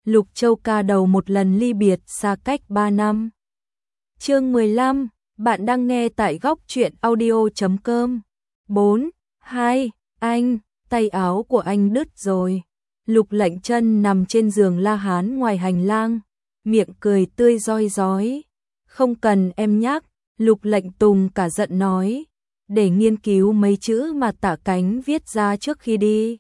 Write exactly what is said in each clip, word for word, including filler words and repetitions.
Lục Châu ca đầu một lần ly biệt xa cách ba năm. Chương mười lăm, bạn đang nghe tại góc truyện audio chấm com. bốn, hai, anh, tay áo của anh đứt rồi. Lục Lệnh Chân nằm trên giường La Hán ngoài hành lang, miệng cười tươi rói rói. Không cần em nhắc, Lục Lệnh Tùng cả giận nói, để nghiên cứu mấy chữ mà Tạ Cánh viết ra trước khi đi.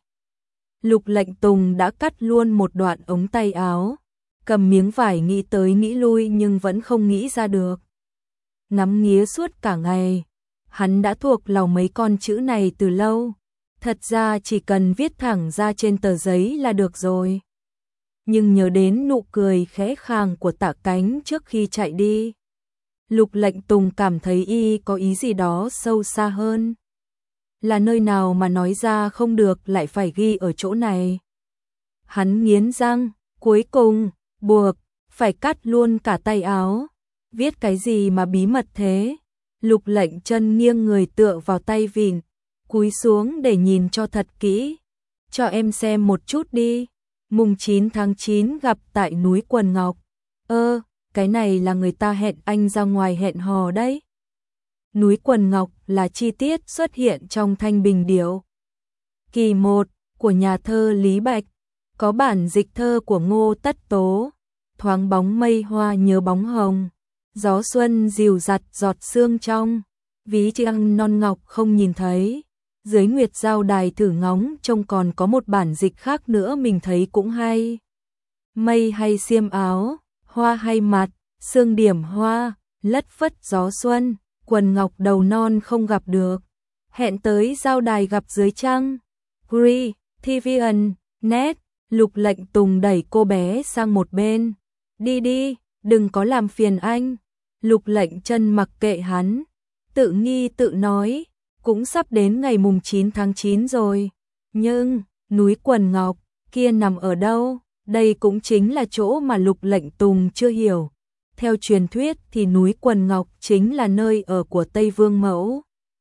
Lục Lệnh Tùng đã cắt luôn một đoạn ống tay áo, cầm miếng vải nghĩ tới nghĩ lui nhưng vẫn không nghĩ ra được. Ngắm nghía suốt cả ngày, hắn đã thuộc lòng mấy con chữ này từ lâu, thật ra chỉ cần viết thẳng ra trên tờ giấy là được rồi. Nhưng nhớ đến nụ cười khẽ khàng của Tạ Cánh trước khi chạy đi, Lục Lệnh Tùng cảm thấy y có ý gì đó sâu xa hơn. Là nơi nào mà nói ra không được lại phải ghi ở chỗ này. Hắn nghiến răng, cuối cùng, buộc, phải cắt luôn cả tay áo. Viết cái gì mà bí mật thế? Lục Lệnh Chân nghiêng người tựa vào tay vịn, cúi xuống để nhìn cho thật kỹ. Cho em xem một chút đi. Mùng chín tháng chín gặp tại núi Quần Ngọc. Ơ, cái này là người ta hẹn anh ra ngoài hẹn hò đấy. Núi Quần Ngọc là chi tiết xuất hiện trong Thanh Bình Điểu kỳ một của nhà thơ Lý Bạch, có bản dịch thơ của Ngô Tất Tố. Thoáng bóng mây hoa nhớ bóng hồng, gió xuân dìu dặt giọt sương trong, ví trăng non ngọc không nhìn thấy. Dưới nguyệt giao đài thử ngóng trông còn có một bản dịch khác nữa mình thấy cũng hay. Mây hay xiêm áo, hoa hay mặt, sương điểm hoa, lất phất gió xuân. Quần ngọc đầu non không gặp được, hẹn tới giao đài gặp dưới trăng. Gri, ti vi ẩn, net. Lục Lệnh Tùng đẩy cô bé sang một bên. Đi đi, đừng có làm phiền anh. Lục Lệnh Chân mặc kệ hắn, tự nghi tự nói, cũng sắp đến ngày mùng chín tháng chín rồi. Nhưng, núi Quần Ngọc kia nằm ở đâu? Đây cũng chính là chỗ mà Lục Lệnh Tùng chưa hiểu. Theo truyền thuyết thì núi Quần Ngọc chính là nơi ở của Tây Vương Mẫu.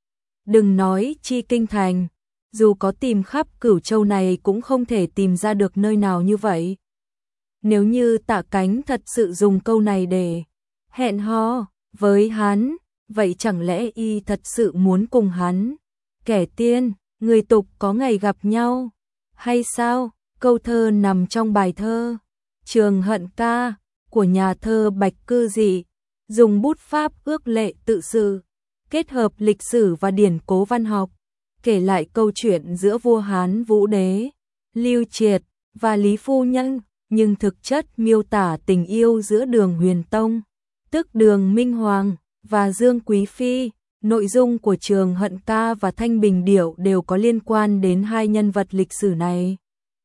Đừng nói chi kinh thành, dù có tìm khắp Cửu Châu này cũng không thể tìm ra được nơi nào như vậy. Nếu như Tạ Cánh thật sự dùng câu này để hẹn hò với hắn, vậy chẳng lẽ y thật sự muốn cùng hắn? Kẻ tiên, người tục có ngày gặp nhau, hay sao? Câu thơ nằm trong bài thơ Trường Hận Ca của nhà thơ Bạch Cư Dị, dùng bút pháp ước lệ tự sự, kết hợp lịch sử và điển cố văn học, kể lại câu chuyện giữa vua Hán Vũ Đế, Lưu Triệt và Lý Phu Nhân, nhưng thực chất miêu tả tình yêu giữa Đường Huyền Tông, tức Đường Minh Hoàng, và Dương Quý Phi. Nội dung của Trường Hận Ca và Thanh Bình Điểu đều có liên quan đến hai nhân vật lịch sử này.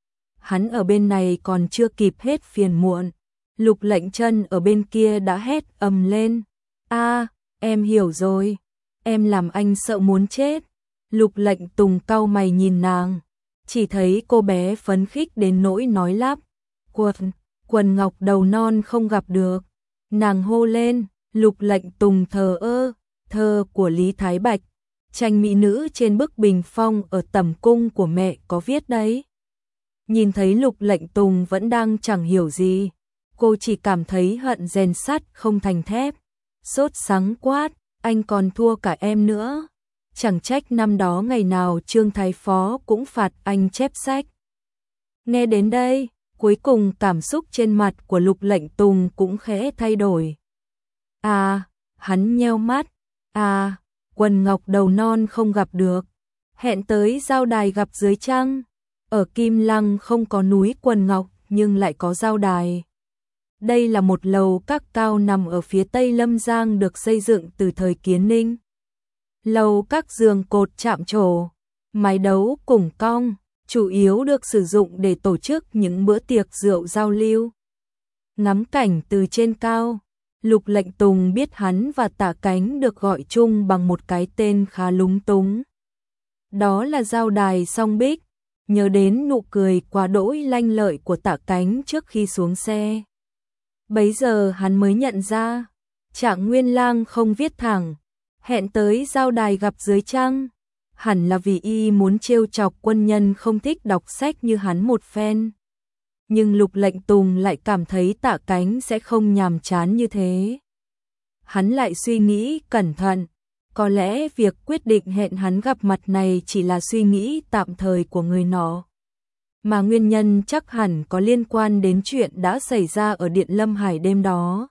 Hắn ở bên này còn chưa kịp hết phiền muộn, Lục Lệnh Chân ở bên kia đã hét ầm lên. A, em hiểu rồi, em làm anh sợ muốn chết. Lục Lệnh Tùng cau mày nhìn nàng, chỉ thấy cô bé phấn khích đến nỗi nói lắp. Quần, quần ngọc đầu non không gặp được. Nàng hô lên. Lục Lệnh Tùng thờ ơ, thơ của Lý Thái Bạch, tranh mỹ nữ trên bức bình phong ở tẩm cung của mẹ có viết đấy. Nhìn thấy Lục Lệnh Tùng vẫn đang chẳng hiểu gì, cô chỉ cảm thấy hận rèn sắt không thành thép. Sốt sắng quát, anh còn thua cả em nữa. Chẳng trách năm đó ngày nào Trương Thái Phó cũng phạt anh chép sách. Nghe đến đây, cuối cùng cảm xúc trên mặt của Lục Lệnh Tùng cũng khẽ thay đổi. À, hắn nheo mắt. À, Quần Ngọc đầu non không gặp được, hẹn tới giao đài gặp dưới trăng. Ở Kim Lăng không có núi Quần Ngọc nhưng lại có giao đài. Đây là một lầu các cao nằm ở phía tây Lâm Giang được xây dựng từ thời Kiến Ninh. Lầu các giường cột chạm trổ, mái đấu củng cong, chủ yếu được sử dụng để tổ chức những bữa tiệc rượu giao lưu. Ngắm cảnh từ trên cao, Lục Lệnh Tùng biết hắn và Tạ Cánh được gọi chung bằng một cái tên khá lúng túng. Đó là giao đài Song Bích. Nhớ đến nụ cười quá đỗi lanh lợi của Tạ Cánh trước khi xuống xe. Bấy giờ hắn mới nhận ra, Trạng Nguyên Lang không viết thẳng, hẹn tới giao đài gặp dưới trăng. Hẳn là vì y muốn trêu chọc quân nhân không thích đọc sách như hắn một phen. nhưng Lục Lệnh Tùng lại cảm thấy Tạ Cánh sẽ không nhàm chán như thế. Hắn lại suy nghĩ cẩn thận, có lẽ việc quyết định hẹn hắn gặp mặt này chỉ là suy nghĩ tạm thời của người nọ, mà nguyên nhân chắc hẳn có liên quan đến chuyện đã xảy ra ở Điện Lâm Hải đêm đó.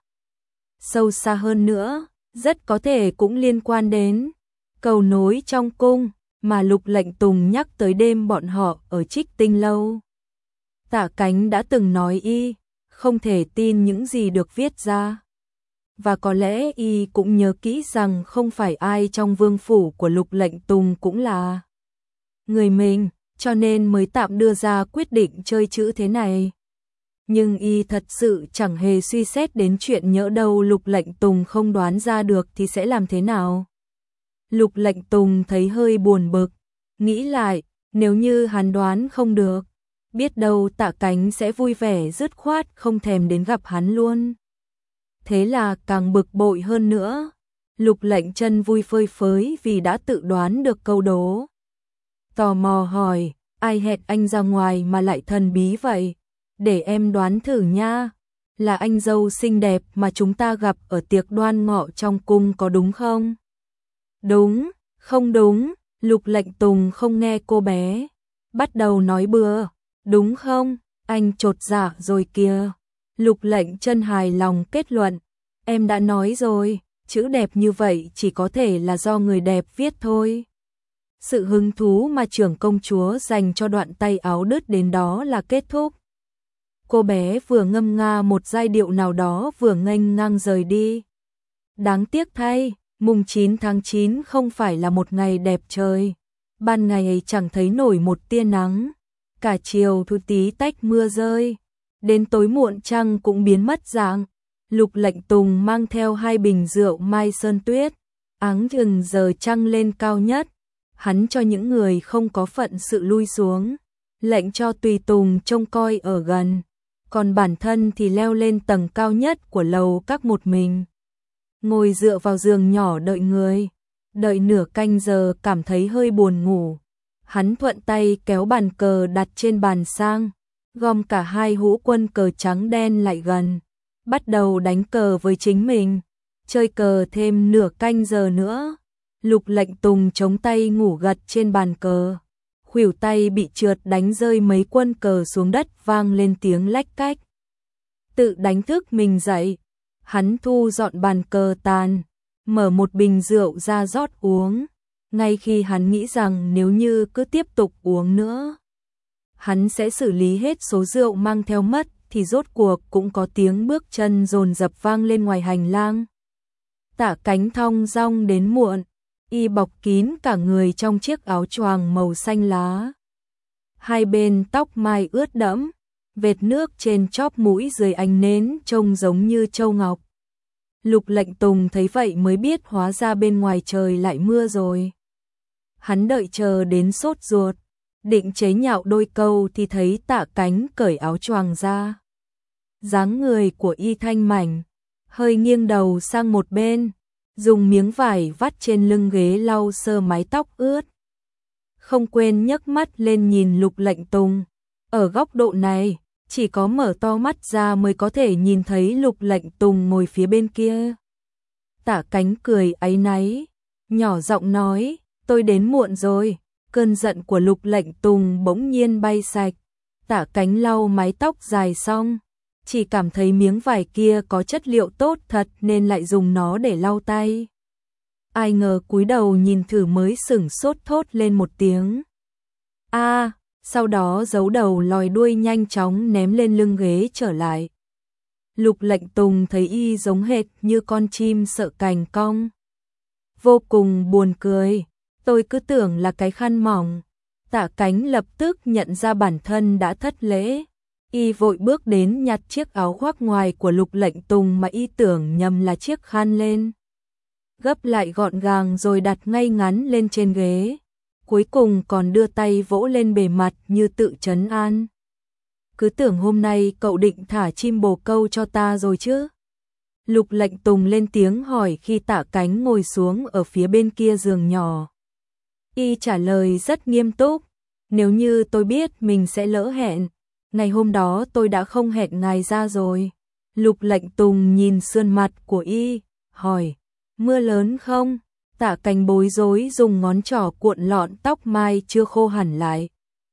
Sâu xa hơn nữa, rất có thể cũng liên quan đến cầu nối trong cung mà Lục Lệnh Tùng nhắc tới đêm bọn họ ở Trích Tinh Lâu. Tạ Cánh đã từng nói y không thể tin những gì được viết ra. Và có lẽ y cũng nhớ kỹ rằng không phải ai trong vương phủ của Lục Lệnh Tùng cũng là người mình, cho nên mới tạm đưa ra quyết định chơi chữ thế này. Nhưng y thật sự chẳng hề suy xét đến chuyện nhỡ đâu Lục Lệnh Tùng không đoán ra được thì sẽ làm thế nào. Lục Lệnh Tùng thấy hơi buồn bực, nghĩ lại, nếu như hắn đoán không được, biết đâu Tạ Cánh sẽ vui vẻ dứt khoát không thèm đến gặp hắn luôn. Thế là càng bực bội hơn nữa. Lục Lệnh Chân vui phơi phới vì đã tự đoán được câu đố. Tò mò hỏi, ai hẹn anh ra ngoài mà lại thần bí vậy? Để em đoán thử nha. Là anh dâu xinh đẹp mà chúng ta gặp ở tiệc đoan ngọ trong cung có đúng không? Đúng, không đúng. Lục Lệnh Tùng không nghe cô bé bắt đầu nói bừa. Đúng không? Anh chột dạ rồi kìa. Lục Lệnh Chân hài lòng kết luận. Em đã nói rồi, chữ đẹp như vậy chỉ có thể là do người đẹp viết thôi. Sự hứng thú mà trưởng công chúa dành cho đoạn tay áo đứt đến đó là kết thúc. Cô bé vừa ngâm nga một giai điệu nào đó vừa nghênh ngang rời đi. Đáng tiếc thay, mùng chín tháng chín không phải là một ngày đẹp trời. Ban ngày chẳng thấy nổi một tia nắng. Cả chiều thu tí tách mưa rơi. Đến tối muộn trăng cũng biến mất dạng. Lục Lệnh Tùng mang theo hai bình rượu Mai Sơn Tuyết. Áng chừng giờ trăng lên cao nhất. Hắn cho những người không có phận sự lui xuống. Lệnh cho tùy tùng trông coi ở gần. Còn bản thân thì leo lên tầng cao nhất của lầu các một mình. Ngồi dựa vào giường nhỏ đợi người. Đợi nửa canh giờ cảm thấy hơi buồn ngủ. Hắn thuận tay kéo bàn cờ đặt trên bàn sang. Gom cả hai hũ quân cờ trắng đen lại gần. Bắt đầu đánh cờ với chính mình. Chơi cờ thêm nửa canh giờ nữa. Lục Lệnh Tùng chống tay ngủ gật trên bàn cờ. Khuỷu tay bị trượt đánh rơi mấy quân cờ xuống đất vang lên tiếng lách cách. Tự đánh thức mình dậy. Hắn thu dọn bàn cờ tàn. Mở một bình rượu ra rót uống. Ngay khi hắn nghĩ rằng nếu như cứ tiếp tục uống nữa, hắn sẽ xử lý hết số rượu mang theo mất, thì rốt cuộc cũng có tiếng bước chân dồn dập vang lên ngoài hành lang. Tạ Cánh thong dong đến muộn, y bọc kín cả người trong chiếc áo choàng màu xanh lá. Hai bên tóc mai ướt đẫm, vệt nước trên chóp mũi dưới ánh nến trông giống như châu ngọc. Lục Lệnh Tùng thấy vậy mới biết hóa ra bên ngoài trời lại mưa rồi. Hắn đợi chờ đến sốt ruột, định chế nhạo đôi câu thì thấy Tạ Cánh cởi áo choàng ra. Dáng người của y thanh mảnh, hơi nghiêng đầu sang một bên, dùng miếng vải vắt trên lưng ghế lau sơ mái tóc ướt. Không quên nhấc mắt lên nhìn Lục Lệnh Tùng. Ở góc độ này, chỉ có mở to mắt ra mới có thể nhìn thấy Lục Lệnh Tùng ngồi phía bên kia. Tạ Cánh cười áy náy, nhỏ giọng nói, tôi đến muộn rồi. Cơn giận của Lục Lệnh Tùng bỗng nhiên bay sạch. Tạ Cánh lau mái tóc dài xong, chỉ cảm thấy miếng vải kia có chất liệu tốt thật nên lại dùng nó để lau tay. Ai ngờ cúi đầu nhìn thử mới sửng sốt thốt lên một tiếng. A, à, sau đó giấu đầu lòi đuôi nhanh chóng ném lên lưng ghế trở lại. Lục Lệnh Tùng thấy y giống hệt như con chim sợ cành cong. Vô cùng buồn cười, tôi cứ tưởng là cái khăn mỏng. Tạ Cánh lập tức nhận ra bản thân đã thất lễ. Y vội bước đến nhặt chiếc áo khoác ngoài của Lục Lệnh Tùng mà y tưởng nhầm là chiếc khăn lên. Gấp lại gọn gàng rồi đặt ngay ngắn lên trên ghế. Cuối cùng còn đưa tay vỗ lên bề mặt như tự trấn an. Cứ tưởng hôm nay cậu định thả chim bồ câu cho ta rồi chứ? Lục Lệnh Tùng lên tiếng hỏi khi Tạ Cánh ngồi xuống ở phía bên kia giường nhỏ. Y trả lời rất nghiêm túc. Nếu như tôi biết mình sẽ lỡ hẹn, Ngày hôm đó tôi đã không hẹn ngài ra rồi. Lục Lệnh Tùng nhìn sườn mặt của y, hỏi, mưa lớn không? Tạ Cảnh bối rối dùng ngón trỏ cuộn lọn tóc mai chưa khô hẳn lại.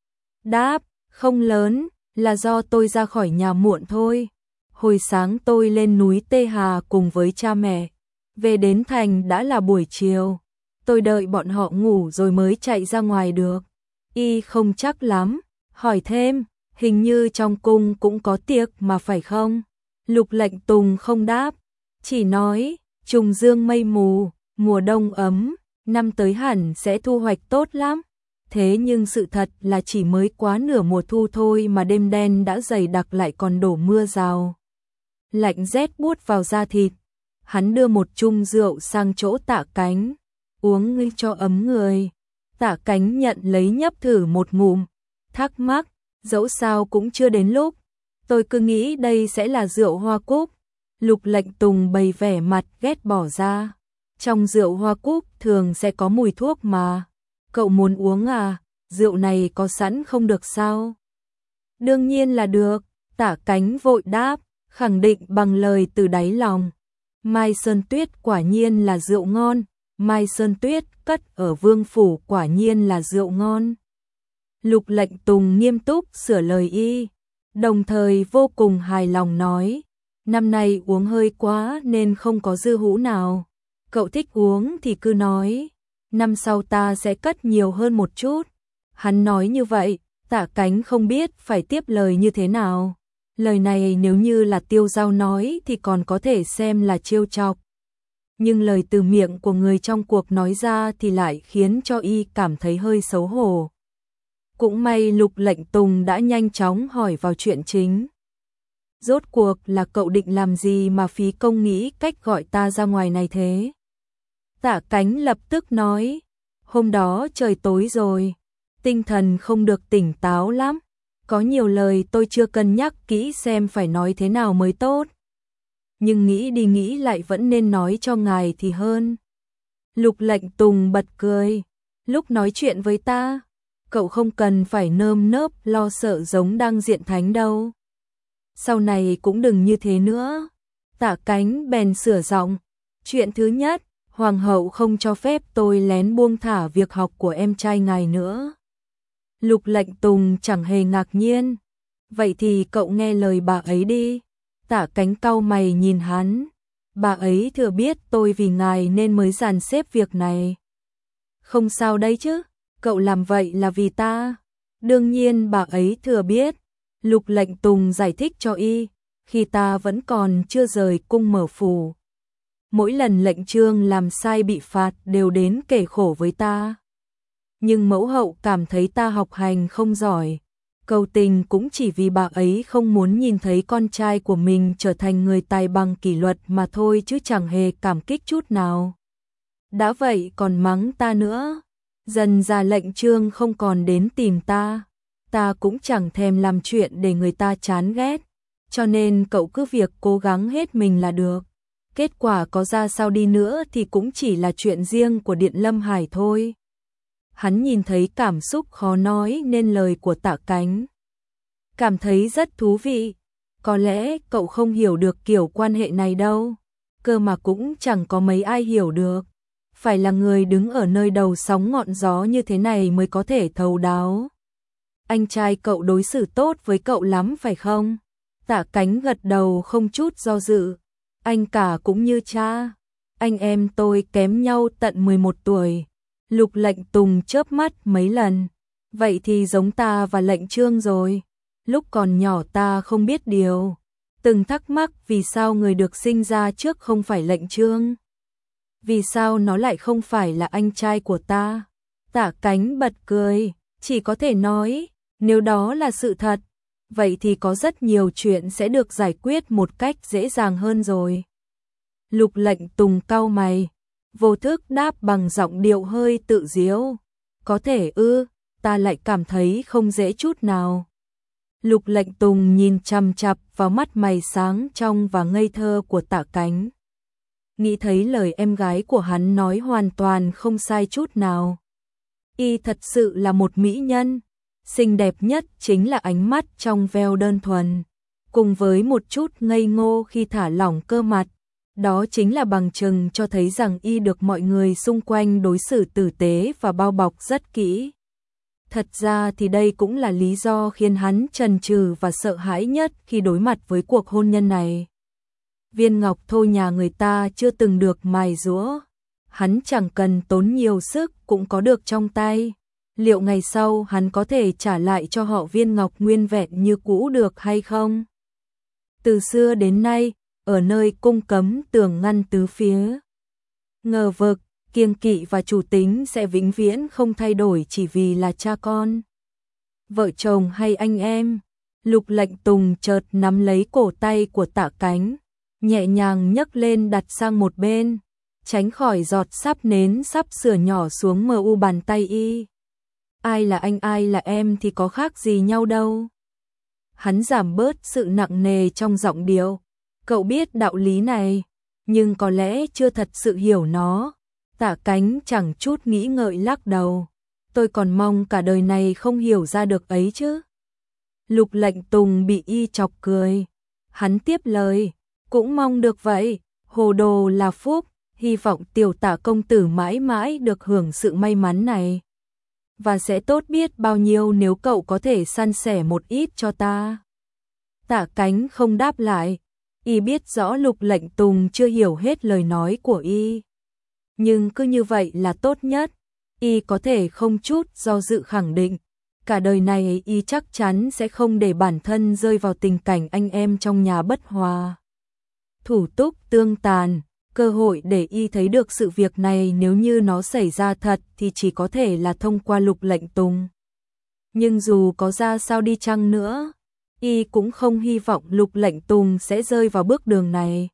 Đáp, không lớn, là do tôi ra khỏi nhà muộn thôi. Hồi sáng tôi lên núi Tê Hà cùng với cha mẹ. Về đến thành đã là buổi chiều. Tôi đợi bọn họ ngủ rồi mới chạy ra ngoài được. Y không chắc lắm, hỏi thêm, hình như trong cung cũng có tiệc mà phải không? Lục Lệnh Tùng không đáp, chỉ nói, trùng dương mây mù, mùa đông ấm, năm tới hẳn sẽ thu hoạch tốt lắm. Thế nhưng sự thật là chỉ mới quá nửa mùa thu thôi mà đêm đen đã dày đặc lại còn đổ mưa rào. Lạnh rét buốt vào da thịt. Hắn đưa một chung rượu sang chỗ Tạ Cánh, uống ngư cho ấm người. Tạ Cánh nhận lấy nhấp thử một ngụm, thắc mắc, dẫu sao cũng chưa đến lúc. Tôi cứ nghĩ đây sẽ là rượu hoa cúc. Lục Lệnh Tùng bày vẻ mặt ghét bỏ ra. Trong rượu hoa cúc thường sẽ có mùi thuốc mà. Cậu muốn uống à? Rượu này có sẵn không được sao? Đương nhiên là được. Tạ Cánh vội đáp, khẳng định bằng lời từ đáy lòng. Mai Sơn Tuyết quả nhiên là rượu ngon. Mai Sơn Tuyết cất ở Vương Phủ quả nhiên là rượu ngon. Lục Lệnh Tùng nghiêm túc sửa lời y, đồng thời vô cùng hài lòng nói, năm nay uống hơi quá nên không có dư hũ nào. Cậu thích uống thì cứ nói, năm sau ta sẽ cất nhiều hơn một chút. Hắn nói như vậy, Tạ Cánh không biết phải tiếp lời như thế nào. Lời này nếu như là Tiêu Dao nói thì còn có thể xem là trêu chọc. Nhưng lời từ miệng của người trong cuộc nói ra thì lại khiến cho y cảm thấy hơi xấu hổ. Cũng may Lục Lệnh Tùng đã nhanh chóng hỏi vào chuyện chính. Rốt cuộc là cậu định làm gì mà phí công nghĩ cách gọi ta ra ngoài này thế? Tạ Cánh lập tức nói, hôm đó trời tối rồi, tinh thần không được tỉnh táo lắm. Có nhiều lời tôi chưa cân nhắc kỹ xem phải nói thế nào mới tốt. Nhưng nghĩ đi nghĩ lại vẫn nên nói cho ngài thì hơn. Lục Lệnh Tùng bật cười, lúc nói chuyện với ta, cậu không cần phải nơm nớp lo sợ giống đang diện thánh đâu. Sau này cũng đừng như thế nữa. Tạ Cánh bèn sửa giọng, chuyện thứ nhất, Hoàng hậu không cho phép tôi lén buông thả việc học của em trai ngài nữa. Lục Lệnh Tùng chẳng hề ngạc nhiên, vậy thì cậu nghe lời bà ấy đi. Tạ Cánh cau mày nhìn hắn, bà ấy thừa biết tôi vì ngài nên mới dàn xếp việc này. Không sao đấy chứ, cậu làm vậy là vì ta. Đương nhiên bà ấy thừa biết. Lục Lệnh Tùng giải thích cho y, khi ta vẫn còn chưa rời cung Mở Phủ. Mỗi lần lệnh chương làm sai bị phạt đều đến kể khổ với ta. Nhưng mẫu hậu cảm thấy ta học hành không giỏi. Cầu tình cũng chỉ vì bà ấy không muốn nhìn thấy con trai của mình trở thành người tài bằng kỷ luật mà thôi chứ chẳng hề cảm kích chút nào. Đã vậy còn mắng ta nữa. Dần ra lệnh chương không còn đến tìm ta. Ta cũng chẳng thèm làm chuyện để người ta chán ghét. Cho nên cậu cứ việc cố gắng hết mình là được. Kết quả có ra sao đi nữa thì cũng chỉ là chuyện riêng của Điện Lâm Hải thôi. Hắn nhìn thấy cảm xúc khó nói nên lời của Tạ Cánh. Cảm thấy rất thú vị. Có lẽ cậu không hiểu được kiểu quan hệ này đâu. Cơ mà cũng chẳng có mấy ai hiểu được. Phải là người đứng ở nơi đầu sóng ngọn gió như thế này mới có thể thấu đáo. Anh trai cậu đối xử tốt với cậu lắm phải không? Tạ Cánh gật đầu không chút do dự. Anh cả cũng như cha. Anh em tôi kém nhau tận mười một tuổi. Lục Lệnh Tùng chớp mắt mấy lần. Vậy thì giống ta và lệnh chương rồi. Lúc còn nhỏ ta không biết điều. Từng thắc mắc vì sao người được sinh ra trước không phải lệnh chương. Vì sao nó lại không phải là anh trai của ta? Tạ Cánh bật cười. Chỉ có thể nói, nếu đó là sự thật, vậy thì có rất nhiều chuyện sẽ được giải quyết một cách dễ dàng hơn rồi. Lục Lệnh Tùng cau mày, vô thức đáp bằng giọng điệu hơi tự diếu. Có thể ư, ta lại cảm thấy không dễ chút nào. Lục Lệnh Tùng nhìn chằm chằm vào mắt mày sáng trong và ngây thơ của Tạ Cánh. Nghĩ thấy lời em gái của hắn nói hoàn toàn không sai chút nào. Y thật sự là một mỹ nhân. xinh đẹp nhất chính là ánh mắt trong veo đơn thuần, cùng với một chút ngây ngô khi thả lỏng cơ mặt. Đó chính là bằng chứng cho thấy rằng y được mọi người xung quanh đối xử tử tế và bao bọc rất kỹ. Thật ra thì đây cũng là lý do khiến hắn chần chừ và sợ hãi nhất khi đối mặt với cuộc hôn nhân này. Viên ngọc thô nhà người ta chưa từng được mài giũa, hắn chẳng cần tốn nhiều sức cũng có được trong tay. Liệu ngày sau hắn có thể trả lại cho họ viên ngọc nguyên vẹn như cũ được hay không? Từ xưa đến nay, ở nơi cung cấm tường ngăn tứ phía, ngờ vực, kiêng kỵ và chủ tính sẽ vĩnh viễn không thay đổi chỉ vì là cha con, vợ chồng hay anh em. Lục Lệnh Tùng chợt nắm lấy cổ tay của Tạ Cánh, nhẹ nhàng nhấc lên đặt sang một bên, tránh khỏi giọt sáp nến sắp sửa nhỏ xuống mờ u bàn tay y. Ai là anh ai là em thì có khác gì nhau đâu. Hắn giảm bớt sự nặng nề trong giọng điệu. Cậu biết đạo lý này, nhưng có lẽ chưa thật sự hiểu nó. Tạ Cánh chẳng chút nghĩ ngợi lắc đầu. Tôi còn mong cả đời này không hiểu ra được ấy chứ. Lục Lệnh Tùng bị y chọc cười. Hắn tiếp lời, cũng mong được vậy, hồ đồ là phúc, hy vọng tiểu Tạ công tử mãi mãi được hưởng sự may mắn này. Và sẽ tốt biết bao nhiêu nếu cậu có thể san sẻ một ít cho ta. Tạ Cánh không đáp lại, y biết rõ Lục Lệnh Tùng chưa hiểu hết lời nói của y. Nhưng cứ như vậy là tốt nhất, y có thể không chút do dự khẳng định. Cả đời này y chắc chắn sẽ không để bản thân rơi vào tình cảnh anh em trong nhà bất hòa. Thủ túc tương tàn, cơ hội để y thấy được sự việc này nếu như nó xảy ra thật thì chỉ có thể là thông qua Lục Lệnh Tùng. Nhưng dù có ra sao đi chăng nữa, y cũng không hy vọng Lục Lệnh Tùng sẽ rơi vào bước đường này.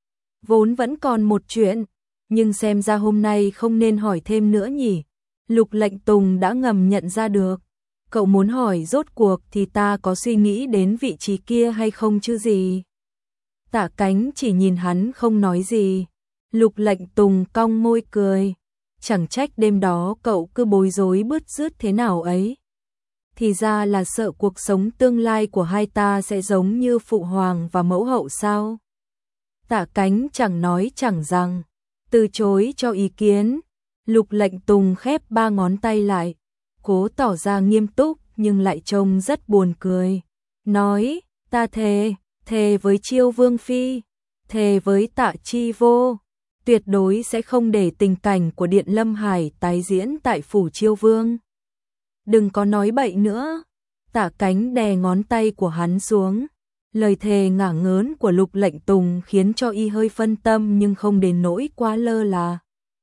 Vốn vẫn còn một chuyện, nhưng xem ra hôm nay không nên hỏi thêm nữa nhỉ. Lục Lệnh Tùng đã ngầm nhận ra được. Cậu muốn hỏi rốt cuộc thì ta có suy nghĩ đến vị trí kia hay không chứ gì. Tạ Cánh chỉ nhìn hắn không nói gì. Lục Lệnh Tùng cong môi cười. Chẳng trách đêm đó cậu cứ bối rối bứt rứt thế nào ấy. Thì ra là sợ cuộc sống tương lai của hai ta sẽ giống như phụ hoàng và mẫu hậu sao. Tạ Cánh chẳng nói chẳng rằng, từ chối cho ý kiến. Lục Lệnh Tùng khép ba ngón tay lại, cố tỏ ra nghiêm túc nhưng lại trông rất buồn cười. Nói, ta thề, thề với Chiêu Vương Phi, thề với Tạ Chi Vô, tuyệt đối sẽ không để tình cảnh của Điện Lâm Hải tái diễn tại phủ Chiêu Vương. Đừng có nói bậy nữa. Tạ Cánh đè ngón tay của hắn xuống. Lời thề ngả ngớn của Lục Lệnh Tùng khiến cho y hơi phân tâm nhưng không đến nỗi quá lơ là.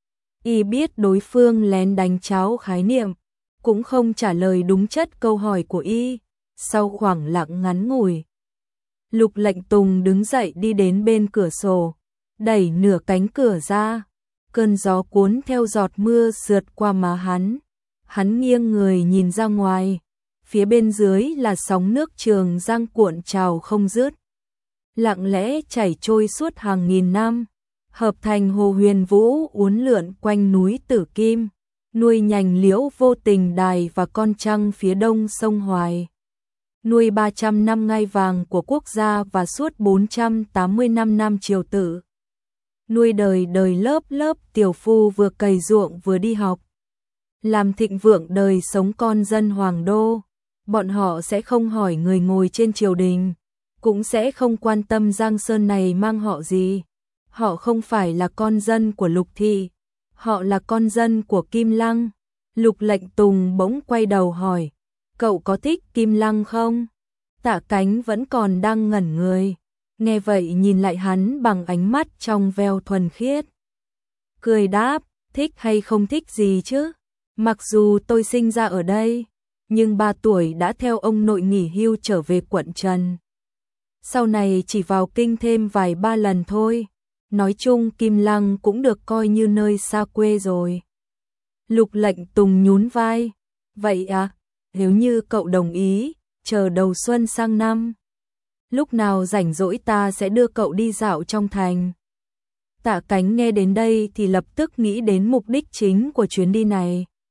Y biết đối phương lén đánh cháo khái niệm, cũng không trả lời đúng chất câu hỏi của y. Sau khoảng lặng ngắn ngủi, Lục Lệnh Tùng đứng dậy đi đến bên cửa sổ, đẩy nửa cánh cửa ra. Cơn gió cuốn theo giọt mưa sượt qua má hắn. Hắn nghiêng người nhìn ra ngoài, phía bên dưới là sóng nước Trường Giang cuộn trào không dứt, lặng lẽ chảy trôi suốt hàng nghìn năm, hợp thành hồ huyền vũ uốn lượn quanh núi Tử Kim, nuôi nhành liễu vô tình đài và con trăng phía đông sông Hoài, nuôi ba trăm năm ngai vàng của quốc gia và suốt bốn trăm tám mươi lăm năm triều tử, nuôi đời đời lớp lớp tiểu phu vừa cày ruộng vừa đi học, làm thịnh vượng đời sống con dân hoàng đô. Bọn họ sẽ không hỏi người ngồi trên triều đình, cũng sẽ không quan tâm Giang Sơn này mang họ gì. Họ không phải là con dân của Lục thị, họ là con dân của Kim Lăng. Lục Lệnh Tùng bỗng quay đầu hỏi, cậu có thích Kim Lăng không? Tạ Cánh vẫn còn đang ngẩn người, nghe vậy nhìn lại hắn bằng ánh mắt trong veo thuần khiết. Cười đáp, thích hay không thích gì chứ? Mặc dù tôi sinh ra ở đây, nhưng ba tuổi đã theo ông nội nghỉ hưu trở về quận Trần. Sau này chỉ vào kinh thêm vài ba lần thôi. Nói chung Kim Lăng cũng được coi như nơi xa quê rồi. Lục Lệnh Tùng nhún vai. Vậy à, nếu như cậu đồng ý, chờ đầu xuân sang năm. Lúc nào rảnh rỗi ta sẽ đưa cậu đi dạo trong thành. Tạ Cánh nghe đến đây thì lập tức nghĩ đến mục đích chính của chuyến đi này.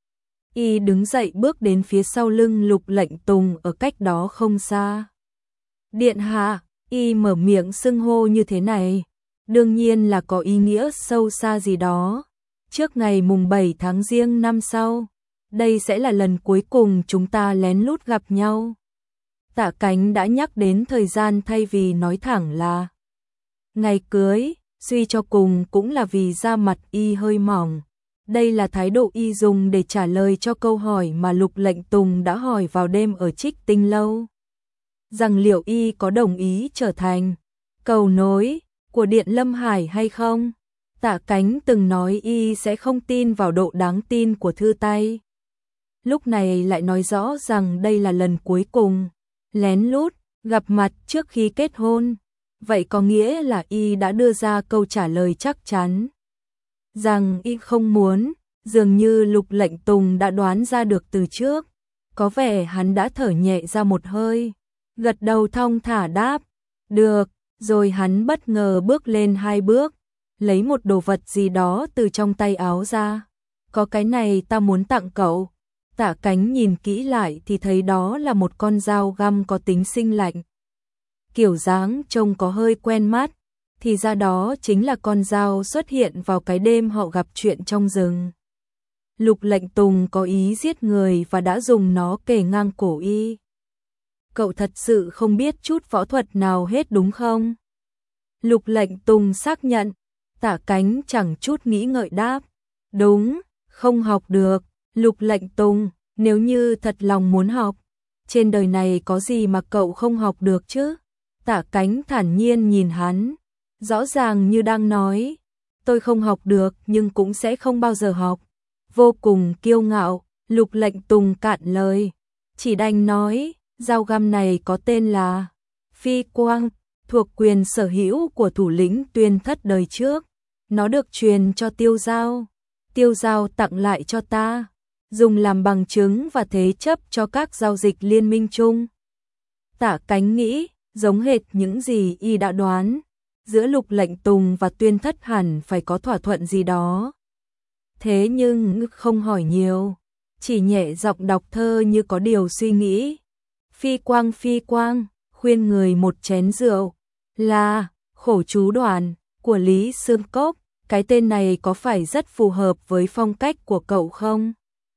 Y đứng dậy bước đến phía sau lưng Lục Lệnh Tùng ở cách đó không xa. Điện hạ, Y mở miệng xưng hô như thế này, đương nhiên là có ý nghĩa sâu xa gì đó. Trước ngày mùng bảy tháng Giêng năm sau, đây sẽ là lần cuối cùng chúng ta lén lút gặp nhau. Tạ Cánh đã nhắc đến thời gian thay vì nói thẳng là ngày cưới, suy cho cùng cũng là vì da mặt Y hơi mỏng. Đây là thái độ Y dùng để trả lời cho câu hỏi mà Lục Lệnh Tùng đã hỏi vào đêm ở Trích Tinh Lâu. Rằng liệu Y có đồng ý trở thành cầu nối của Điện Lâm Hải hay không? Tạ Cánh từng nói Y sẽ không tin vào độ đáng tin của thư tay. Lúc này lại nói rõ rằng đây là lần cuối cùng lén lút gặp mặt trước khi kết hôn. Vậy có nghĩa là Y đã đưa ra câu trả lời chắc chắn rằng Y không muốn. Dường như Lục Lệnh Tùng đã đoán ra được từ trước. Có vẻ hắn đã thở nhẹ ra một hơi, gật đầu thong thả đáp, được. Rồi hắn bất ngờ bước lên hai bước, lấy một đồ vật gì đó từ trong tay áo ra. Có cái này ta muốn tặng cậu. Tạ Cánh nhìn kỹ lại thì thấy đó là một con dao găm có tính sinh lạnh. Kiểu dáng trông có hơi quen mắt, thì ra đó chính là con dao xuất hiện vào cái đêm họ gặp chuyện trong rừng. Lục Lệnh Tùng có ý giết người và đã dùng nó kề ngang cổ Y. Cậu thật sự không biết chút võ thuật nào hết đúng không? Lục Lệnh Tùng xác nhận. Tạ Cánh chẳng chút nghĩ ngợi đáp, đúng, không học được. Lục Lệnh Tùng, nếu như thật lòng muốn học, trên đời này có gì mà cậu không học được chứ? Tạ Cánh thản nhiên nhìn hắn, rõ ràng như đang nói, tôi không học được nhưng cũng sẽ không bao giờ học. Vô cùng kiêu ngạo, Lục Lệnh Tùng cạn lời, chỉ đành nói, dao găm này có tên là Phi Quang, thuộc quyền sở hữu của thủ lĩnh Tuyên Thất đời trước. Nó được truyền cho Tiêu Giao, Tiêu Giao tặng lại cho ta, dùng làm bằng chứng và thế chấp cho các giao dịch liên minh chung. Tạ Cánh nghĩ, giống hệt những gì Y đã đoán, giữa Lục Lệnh Tùng và Tuyên Thất hẳn phải có thỏa thuận gì đó. Thế nhưng không hỏi nhiều, chỉ nhẹ giọng đọc thơ như có điều suy nghĩ. Phi quang phi quang, khuyên người một chén rượu, là khổ chú đoàn của Lý Sương Cốc. Cái tên này có phải rất phù hợp với phong cách của cậu không?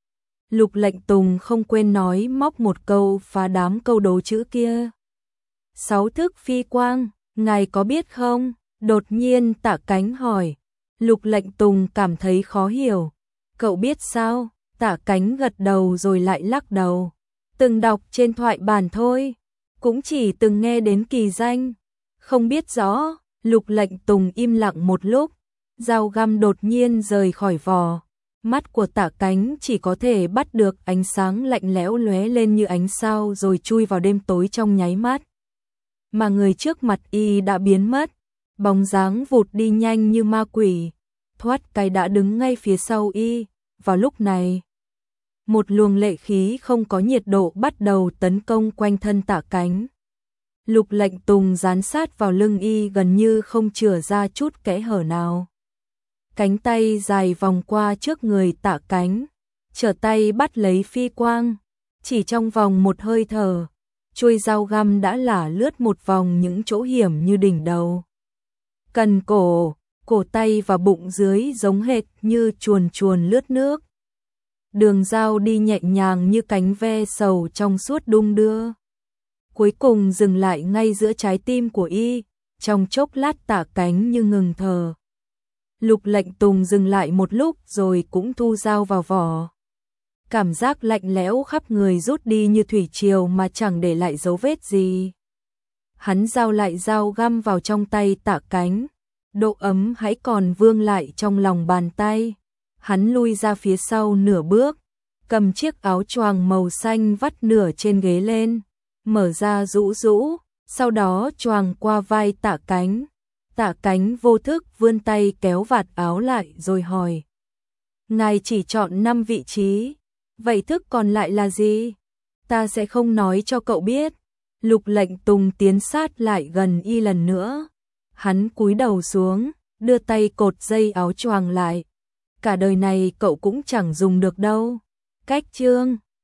Lục Lệnh Tùng không quên nói móc một câu phá đám câu đố chữ kia. Sáu thức phi quang, ngài có biết không? Đột nhiên Tạ Cánh hỏi. Lục Lệnh Tùng cảm thấy khó hiểu. Cậu biết sao? Tạ Cánh gật đầu rồi lại lắc đầu. Từng đọc trên thoại bản thôi, cũng chỉ từng nghe đến kỳ danh, không biết rõ. Lục Lệnh Tùng im lặng một lúc, dao găm đột nhiên rời khỏi vỏ. Mắt của Tạ Cánh chỉ có thể bắt được ánh sáng lạnh lẽo lóe lên như ánh sao rồi chui vào đêm tối trong nháy mắt. Mà người trước mặt Y đã biến mất, bóng dáng vụt đi nhanh như ma quỷ, thoát cái đã đứng ngay phía sau Y. Vào lúc này, một luồng lệ khí không có nhiệt độ bắt đầu tấn công quanh thân Tạ Cánh. Lục Lệnh Tùng dán sát vào lưng Y gần như không chừa ra chút kẽ hở nào. Cánh tay dài vòng qua trước người Tạ Cánh, trở tay bắt lấy phi quang. Chỉ trong vòng một hơi thở, chuôi dao găm đã lả lướt một vòng những chỗ hiểm như đỉnh đầu, cần cổ, cổ tay và bụng dưới giống hệt như chuồn chuồn lướt nước. Đường dao đi nhẹ nhàng như cánh ve sầu trong suốt đung đưa. Cuối cùng dừng lại ngay giữa trái tim của Y, trong chốc lát Tạ Cánh như ngừng thở. Lục Lệnh Tùng dừng lại một lúc rồi cũng thu dao vào vỏ. Cảm giác lạnh lẽo khắp người rút đi như thủy triều mà chẳng để lại dấu vết gì. Hắn giao lại dao găm vào trong tay Tạ Cánh. Độ ấm hãy còn vương lại trong lòng bàn tay. Hắn lui ra phía sau nửa bước, cầm chiếc áo choàng màu xanh vắt nửa trên ghế lên, mở ra rũ rũ, sau đó choàng qua vai Tạ Cánh. Tạ Cánh vô thức vươn tay kéo vạt áo lại rồi hỏi. Ngài chỉ chọn năm vị trí, vậy thức còn lại là gì? Ta sẽ không nói cho cậu biết. Lục Lệnh Tùng tiến sát lại gần Y lần nữa. Hắn cúi đầu xuống, đưa tay cột dây áo choàng lại. Cả đời này cậu cũng chẳng dùng được đâu. Cách chương